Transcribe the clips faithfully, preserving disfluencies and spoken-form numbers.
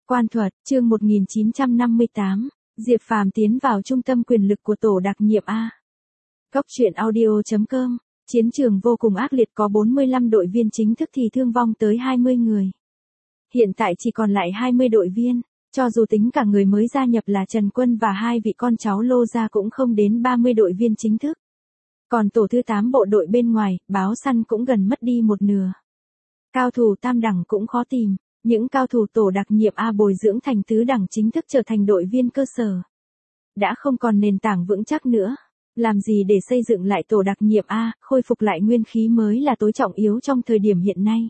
Quan thuật, chương một nghìn chín trăm năm mươi tám, Diệp Phàm tiến vào trung tâm quyền lực của tổ đặc nhiệm A. Góc truyện audio chấm com, chiến trường vô cùng ác liệt, có bốn mươi lăm đội viên chính thức thì thương vong tới hai mươi người. Hiện tại chỉ còn lại hai mươi đội viên, cho dù tính cả người mới gia nhập là Trần Quân và hai vị con cháu Lô gia cũng không đến ba mươi đội viên chính thức. Còn tổ thứ tám bộ đội bên ngoài, báo săn cũng gần mất đi một nửa. Cao thủ tam đẳng cũng khó tìm. Những cao thủ tổ đặc nhiệm A bồi dưỡng thành tứ đẳng chính thức trở thành đội viên cơ sở. Đã không còn nền tảng vững chắc nữa. Làm gì để xây dựng lại tổ đặc nhiệm A, khôi phục lại nguyên khí mới là tối trọng yếu trong thời điểm hiện nay.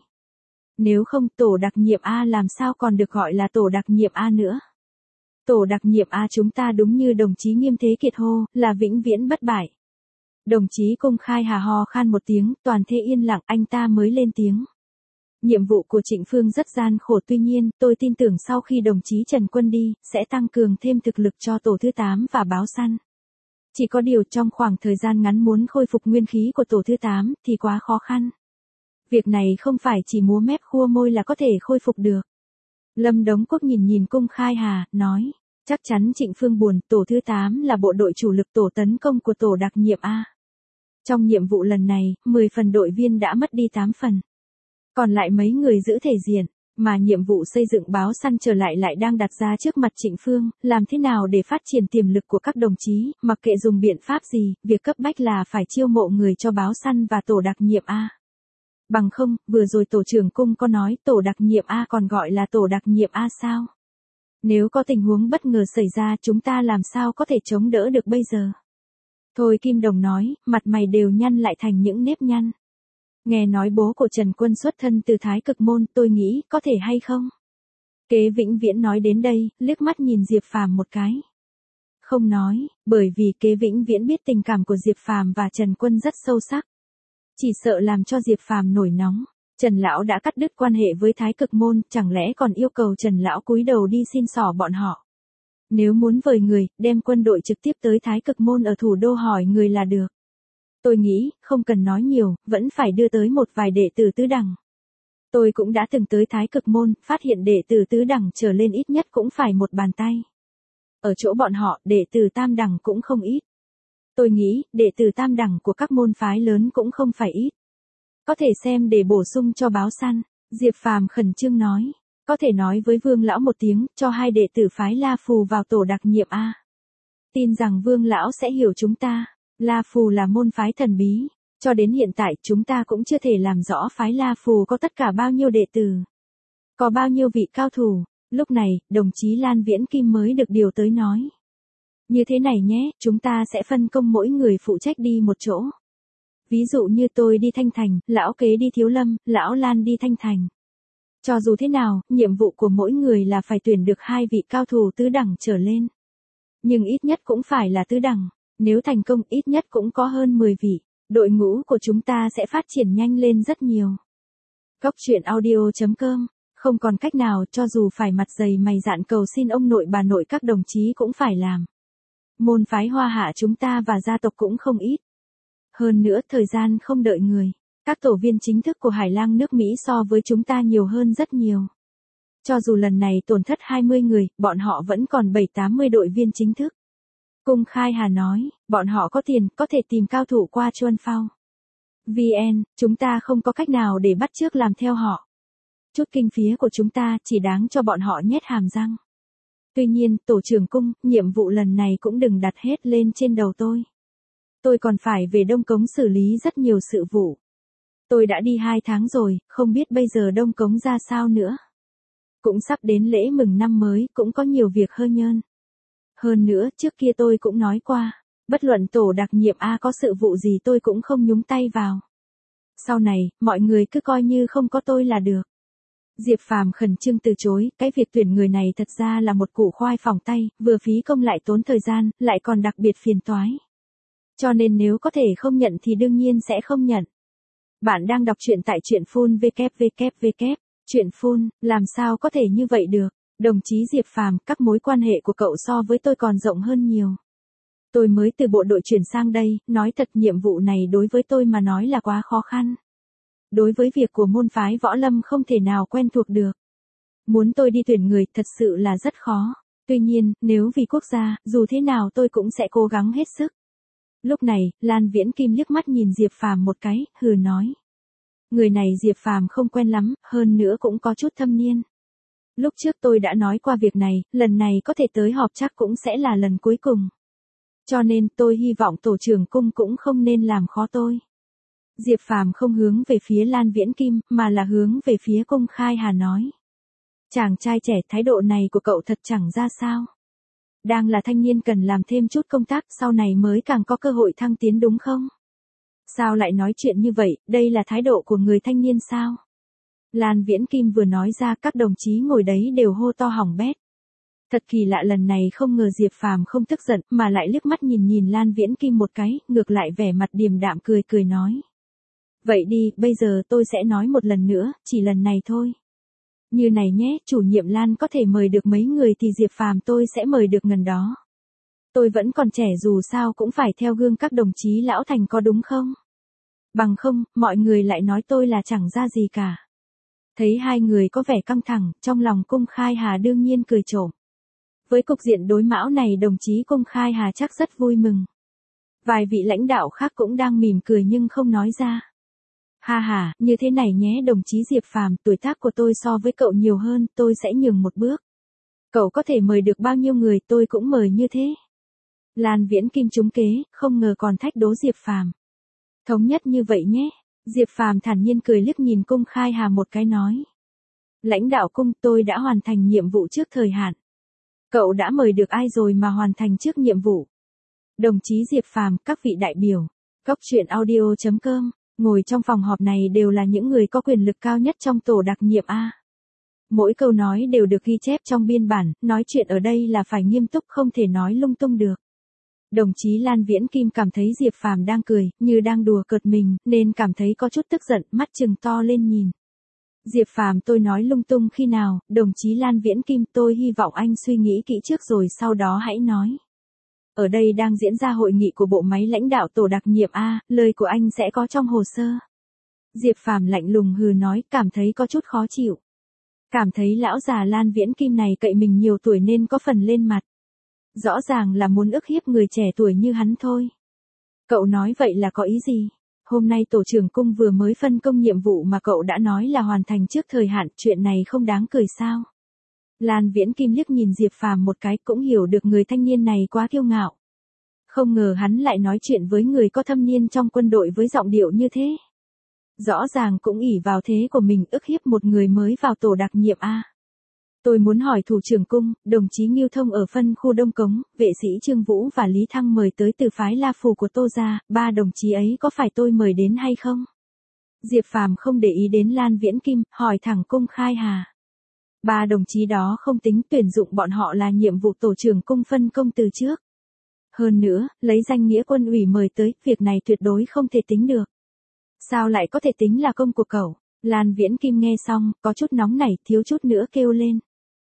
Nếu không, tổ đặc nhiệm A làm sao còn được gọi là tổ đặc nhiệm A nữa. Tổ đặc nhiệm A chúng ta đúng như đồng chí Nghiêm Thế Kiệt hô, là vĩnh viễn bất bại. Đồng chí Công Khai hà ho khan một tiếng, toàn thể yên lặng, anh ta mới lên tiếng. Nhiệm vụ của Trịnh Phương rất gian khổ, tuy nhiên, tôi tin tưởng sau khi đồng chí Trần Quân đi, sẽ tăng cường thêm thực lực cho tổ thứ tám và báo săn. Chỉ có điều trong khoảng thời gian ngắn muốn khôi phục nguyên khí của tổ thứ tám thì quá khó khăn. Việc này không phải chỉ múa mép khua môi là có thể khôi phục được. Lâm Đống Quốc nhìn nhìn Công Khai Hà, nói, chắc chắn Trịnh Phương buồn, tổ thứ tám là bộ đội chủ lực tổ tấn công của tổ đặc nhiệm A. Trong nhiệm vụ lần này, mười phần đội viên đã mất đi tám phần. Còn lại mấy người giữ thể diện, mà nhiệm vụ xây dựng báo săn trở lại lại đang đặt ra trước mặt Trịnh Phương, làm thế nào để phát triển tiềm lực của các đồng chí, mặc kệ dùng biện pháp gì, việc cấp bách là phải chiêu mộ người cho báo săn và tổ đặc nhiệm A. Bằng không, vừa rồi tổ trưởng cung có nói tổ đặc nhiệm A còn gọi là tổ đặc nhiệm A sao? Nếu có tình huống bất ngờ xảy ra chúng ta làm sao có thể chống đỡ được bây giờ? Thôi Kim Đồng nói, mặt mày đều nhăn lại thành những nếp nhăn. Nghe nói bố của Trần Quân xuất thân từ Thái Cực Môn, tôi nghĩ, có thể hay không? Kế Vĩnh Viễn nói đến đây, liếc mắt nhìn Diệp Phàm một cái. Không nói, bởi vì Kế Vĩnh Viễn biết tình cảm của Diệp Phàm và Trần Quân rất sâu sắc. Chỉ sợ làm cho Diệp Phàm nổi nóng, Trần Lão đã cắt đứt quan hệ với Thái Cực Môn, chẳng lẽ còn yêu cầu Trần Lão cúi đầu đi xin xỏ bọn họ. Nếu muốn vời người, đem quân đội trực tiếp tới Thái Cực Môn ở thủ đô hỏi người là được. Tôi nghĩ, không cần nói nhiều, vẫn phải đưa tới một vài đệ tử tứ đẳng. Tôi cũng đã từng tới Thái Cực Môn, phát hiện đệ tử tứ đẳng trở lên ít nhất cũng phải một bàn tay. Ở chỗ bọn họ, đệ tử tam đẳng cũng không ít. Tôi nghĩ, đệ tử tam đẳng của các môn phái lớn cũng không phải ít. Có thể xem để bổ sung cho báo săn, Diệp Phàm khẩn trương nói. Có thể nói với Vương Lão một tiếng, cho hai đệ tử phái La Phù vào tổ đặc nhiệm A. Tin rằng Vương Lão sẽ hiểu chúng ta. La Phù là môn phái thần bí, cho đến hiện tại chúng ta cũng chưa thể làm rõ phái La Phù có tất cả bao nhiêu đệ tử, có bao nhiêu vị cao thủ. Lúc này, đồng chí Lan Viễn Kim mới được điều tới nói. Như thế này nhé, chúng ta sẽ phân công mỗi người phụ trách đi một chỗ. Ví dụ như tôi đi Thanh Thành, Lão Kế đi Thiếu Lâm, Lão Lan đi Thanh Thành. Cho dù thế nào, nhiệm vụ của mỗi người là phải tuyển được hai vị cao thủ tứ đẳng trở lên. Nhưng ít nhất cũng phải là tứ đẳng. Nếu thành công ít nhất cũng có hơn mười vị, đội ngũ của chúng ta sẽ phát triển nhanh lên rất nhiều. Góc truyện audio chấm com, không còn cách nào cho dù phải mặt dày mày dạn cầu xin ông nội bà nội các đồng chí cũng phải làm. Môn phái Hoa Hạ chúng ta và gia tộc cũng không ít. Hơn nữa thời gian không đợi người, các tổ viên chính thức của Hải Lang nước Mỹ so với chúng ta nhiều hơn rất nhiều. Cho dù lần này tổn thất hai mươi người, bọn họ vẫn còn bảy tám mươi đội viên chính thức. Công Khai Hà nói, bọn họ có tiền, có thể tìm cao thủ qua Chuan Phao. vê en, chúng ta không có cách nào để bắt chước làm theo họ. Chút kinh phí của chúng ta chỉ đáng cho bọn họ nhét hàm răng. Tuy nhiên, tổ trưởng cung, nhiệm vụ lần này cũng đừng đặt hết lên trên đầu tôi. Tôi còn phải về Đông Cống xử lý rất nhiều sự vụ. Tôi đã đi hai tháng rồi, không biết bây giờ Đông Cống ra sao nữa. Cũng sắp đến lễ mừng năm mới, cũng có nhiều việc hơi nhơn. Hơn nữa, trước kia tôi cũng nói qua, bất luận tổ đặc nhiệm A có sự vụ gì tôi cũng không nhúng tay vào. Sau này, mọi người cứ coi như không có tôi là được. Diệp Phàm khẩn trương từ chối, cái việc tuyển người này thật ra là một củ khoai phỏng tay, vừa phí công lại tốn thời gian, lại còn đặc biệt phiền toái. Cho nên nếu có thể không nhận thì đương nhiên sẽ không nhận. Bạn đang đọc truyện tại truyện phun vê vê vê, truyện phun, làm sao có thể như vậy được? Đồng chí Diệp Phàm, các mối quan hệ của cậu so với tôi còn rộng hơn nhiều. Tôi mới từ bộ đội chuyển sang đây, nói thật nhiệm vụ này đối với tôi mà nói là quá khó khăn. Đối với việc của môn phái võ lâm không thể nào quen thuộc được. Muốn tôi đi tuyển người thật sự là rất khó. Tuy nhiên, nếu vì quốc gia, dù thế nào tôi cũng sẽ cố gắng hết sức. Lúc này, Lan Viễn Kim liếc mắt nhìn Diệp Phàm một cái, hừ nói. Người này Diệp Phàm không quen lắm, hơn nữa cũng có chút thâm niên. Lúc trước tôi đã nói qua việc này, lần này có thể tới họp chắc cũng sẽ là lần cuối cùng. Cho nên tôi hy vọng tổ trưởng cung cũng không nên làm khó tôi. Diệp Phàm không hướng về phía Lan Viễn Kim, mà là hướng về phía Cung Khai Hà nói. Chàng trai trẻ, thái độ này của cậu thật chẳng ra sao. Đang là thanh niên cần làm thêm chút công tác, sau này mới càng có cơ hội thăng tiến đúng không? Sao lại nói chuyện như vậy, đây là thái độ của người thanh niên sao? Lan Viễn Kim vừa nói ra, các đồng chí ngồi đấy đều hô to hỏng bét. Thật kỳ lạ, lần này không ngờ Diệp Phàm không tức giận, mà lại liếc mắt nhìn nhìn Lan Viễn Kim một cái, ngược lại vẻ mặt điềm đạm cười cười nói. Vậy đi, bây giờ tôi sẽ nói một lần nữa, chỉ lần này thôi. Như này nhé, chủ nhiệm Lan có thể mời được mấy người thì Diệp Phàm tôi sẽ mời được ngần đó. Tôi vẫn còn trẻ, dù sao cũng phải theo gương các đồng chí lão thành có đúng không? Bằng không, mọi người lại nói tôi là chẳng ra gì cả. Thấy hai người có vẻ căng thẳng, trong lòng Cung Khai Hà đương nhiên cười trộm. Với cục diện đối mão này, đồng chí Cung Khai Hà chắc rất vui mừng. Vài vị lãnh đạo khác cũng đang mỉm cười nhưng không nói ra. Ha ha, như thế này nhé đồng chí Diệp Phàm, tuổi tác của tôi so với cậu nhiều hơn, tôi sẽ nhường một bước. Cậu có thể mời được bao nhiêu người tôi cũng mời như thế. Lan Viễn Kim trúng kế, không ngờ còn thách đố Diệp Phàm. Thống nhất như vậy nhé. Diệp Phàm thản nhiên cười liếc nhìn Cung Khai Hà một cái nói. Lãnh đạo Cung, tôi đã hoàn thành nhiệm vụ trước thời hạn. Cậu đã mời được ai rồi mà hoàn thành trước nhiệm vụ? Đồng chí Diệp Phàm, các vị đại biểu. Cóc truyện audio chấm com. Ngồi trong phòng họp này đều là những người có quyền lực cao nhất trong tổ đặc nhiệm A. Mỗi câu nói đều được ghi chép trong biên bản, nói chuyện ở đây là phải nghiêm túc, không thể nói lung tung được. Đồng chí Lan Viễn Kim cảm thấy Diệp Phàm đang cười, như đang đùa cợt mình, nên cảm thấy có chút tức giận, mắt trừng to lên nhìn. Diệp Phàm, tôi nói lung tung khi nào? Đồng chí Lan Viễn Kim, tôi hy vọng anh suy nghĩ kỹ trước rồi sau đó hãy nói. Ở đây đang diễn ra hội nghị của bộ máy lãnh đạo tổ đặc nhiệm A, lời của anh sẽ có trong hồ sơ. Diệp Phàm lạnh lùng hừ nói, cảm thấy có chút khó chịu. Cảm thấy lão già Lan Viễn Kim này cậy mình nhiều tuổi nên có phần lên mặt. Rõ ràng là muốn ức hiếp người trẻ tuổi như hắn thôi. Cậu nói vậy là có ý gì? Hôm nay tổ trưởng Cung vừa mới phân công nhiệm vụ mà cậu đã nói là hoàn thành trước thời hạn, chuyện này không đáng cười sao? Lan Viễn Kim liếc nhìn Diệp Phàm một cái, cũng hiểu được người thanh niên này quá kiêu ngạo. Không ngờ hắn lại nói chuyện với người có thâm niên trong quân đội với giọng điệu như thế. Rõ ràng cũng ỷ vào thế của mình ức hiếp một người mới vào tổ đặc nhiệm A. Tôi muốn hỏi thủ trưởng Cung, đồng chí Ngưu Thông ở phân khu Đông Cống, vệ sĩ Trương Vũ và Lý Thăng mời tới từ phái La Phù của Tô gia, ba đồng chí ấy có phải tôi mời đến hay không? Diệp Phàm không để ý đến Lan Viễn Kim, hỏi thẳng Cung Khai Hà. Ba đồng chí đó không tính, tuyển dụng bọn họ là nhiệm vụ tổ trưởng Cung phân công từ trước. Hơn nữa, lấy danh nghĩa quân ủy mời tới, việc này tuyệt đối không thể tính được. Sao lại có thể tính là công của cậu? Lan Viễn Kim nghe xong, có chút nóng nảy, thiếu chút nữa kêu lên.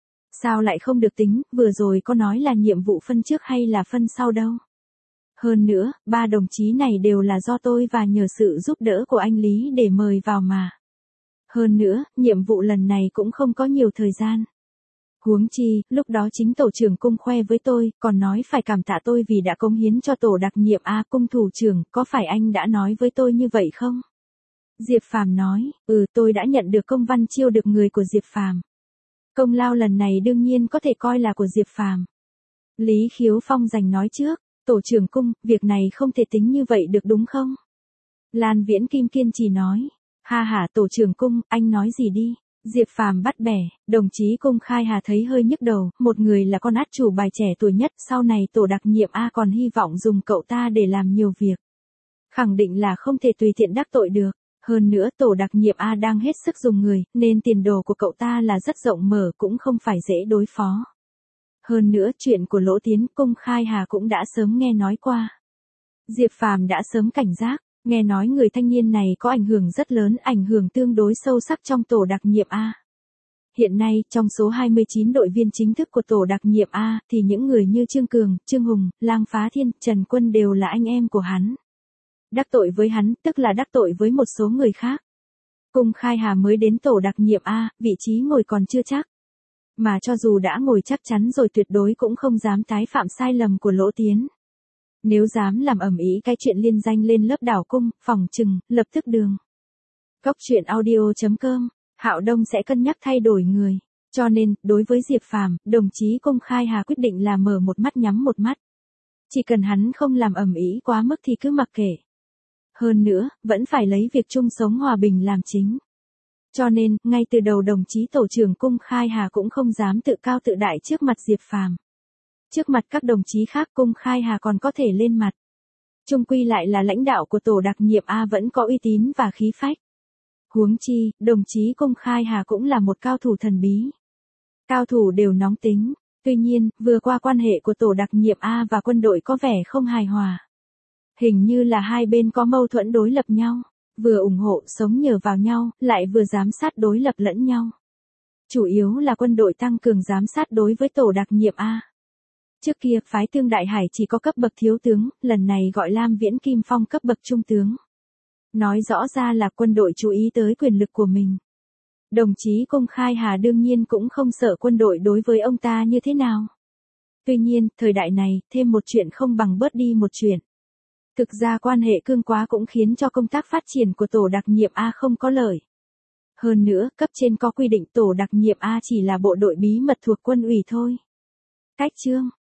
Sao lại không được tính, vừa rồi có nói là nhiệm vụ phân trước hay là phân sau đâu. Hơn nữa, ba đồng chí này đều là do tôi và nhờ sự giúp đỡ của anh Lý để mời vào mà. Hơn nữa, nhiệm vụ lần này cũng không có nhiều thời gian. Huống chi, lúc đó chính tổ trưởng Cung khoe với tôi, còn nói phải cảm tạ tôi vì đã cống hiến cho tổ đặc nhiệm A. Cung thủ trưởng, có phải anh đã nói với tôi như vậy không? Diệp Phàm nói, ừ tôi đã nhận được công văn chiêu được người của Diệp Phàm. Công lao lần này đương nhiên có thể coi là của Diệp Phàm. Lý Khiếu Phong giành nói trước, tổ trưởng Cung, việc này không thể tính như vậy được đúng không? Lan Viễn Kim kiên trì nói, ha ha tổ trưởng Cung, anh nói gì đi? Diệp Phàm bắt bẻ, đồng chí Cung Khai Hà thấy hơi nhức đầu, một người là con át chủ bài trẻ tuổi nhất, sau này tổ đặc nhiệm A còn hy vọng dùng cậu ta để làm nhiều việc. Khẳng định là không thể tùy tiện đắc tội được. Hơn nữa tổ đặc nhiệm A đang hết sức dùng người, nên tiền đồ của cậu ta là rất rộng mở, cũng không phải dễ đối phó. Hơn nữa chuyện của Lỗ Tiến, Cung Khai Hà cũng đã sớm nghe nói qua. Diệp Phàm đã sớm cảnh giác, nghe nói người thanh niên này có ảnh hưởng rất lớn, ảnh hưởng tương đối sâu sắc trong tổ đặc nhiệm A. Hiện nay, trong số hai mươi chín đội viên chính thức của tổ đặc nhiệm A, thì những người như Trương Cường, Trương Hùng, Lang Phá Thiên, Trần Quân đều là anh em của hắn. Đắc tội với hắn, tức là đắc tội với một số người khác. Cung Khai Hà mới đến tổ đặc nhiệm A, vị trí ngồi còn chưa chắc. Mà cho dù đã ngồi chắc chắn rồi tuyệt đối cũng không dám tái phạm sai lầm của Lỗ Tiến. Nếu dám làm ầm ĩ cái chuyện liên danh lên lớp đảo cung, phỏng chừng, lập tức đường. Cốc truyện audio chấm com, Hạo Đông sẽ cân nhắc thay đổi người. Cho nên, đối với Diệp Phàm, đồng chí Công Khai Hà quyết định là mở một mắt nhắm một mắt. Chỉ cần hắn không làm ầm ĩ quá mức thì cứ mặc kệ. Hơn nữa, vẫn phải lấy việc chung sống hòa bình làm chính. Cho nên, ngay từ đầu đồng chí tổ trưởng Công Khai Hà cũng không dám tự cao tự đại trước mặt Diệp Phàm. Trước mặt các đồng chí khác Công Khai Hà còn có thể lên mặt. Chung quy lại là lãnh đạo của tổ đặc nhiệm A vẫn có uy tín và khí phách. Huống chi, đồng chí Công Khai Hà cũng là một cao thủ thần bí. Cao thủ đều nóng tính. Tuy nhiên, vừa qua quan hệ của tổ đặc nhiệm A và quân đội có vẻ không hài hòa. Hình như là hai bên có mâu thuẫn đối lập nhau. Vừa ủng hộ sống nhờ vào nhau, lại vừa giám sát đối lập lẫn nhau. Chủ yếu là quân đội tăng cường giám sát đối với tổ đặc nhiệm A. Trước kia, phái Tương Đại Hải chỉ có cấp bậc thiếu tướng, lần này gọi Lam Viễn Kim Phong cấp bậc trung tướng. Nói rõ ra là quân đội chú ý tới quyền lực của mình. Đồng chí Công Khai Hà đương nhiên cũng không sợ quân đội đối với ông ta như thế nào. Tuy nhiên, thời đại này, thêm một chuyện không bằng bớt đi một chuyện. Thực ra quan hệ cương quá cũng khiến cho công tác phát triển của tổ đặc nhiệm A không có lợi. Hơn nữa, cấp trên có quy định tổ đặc nhiệm A chỉ là bộ đội bí mật thuộc quân ủy thôi. Cách chương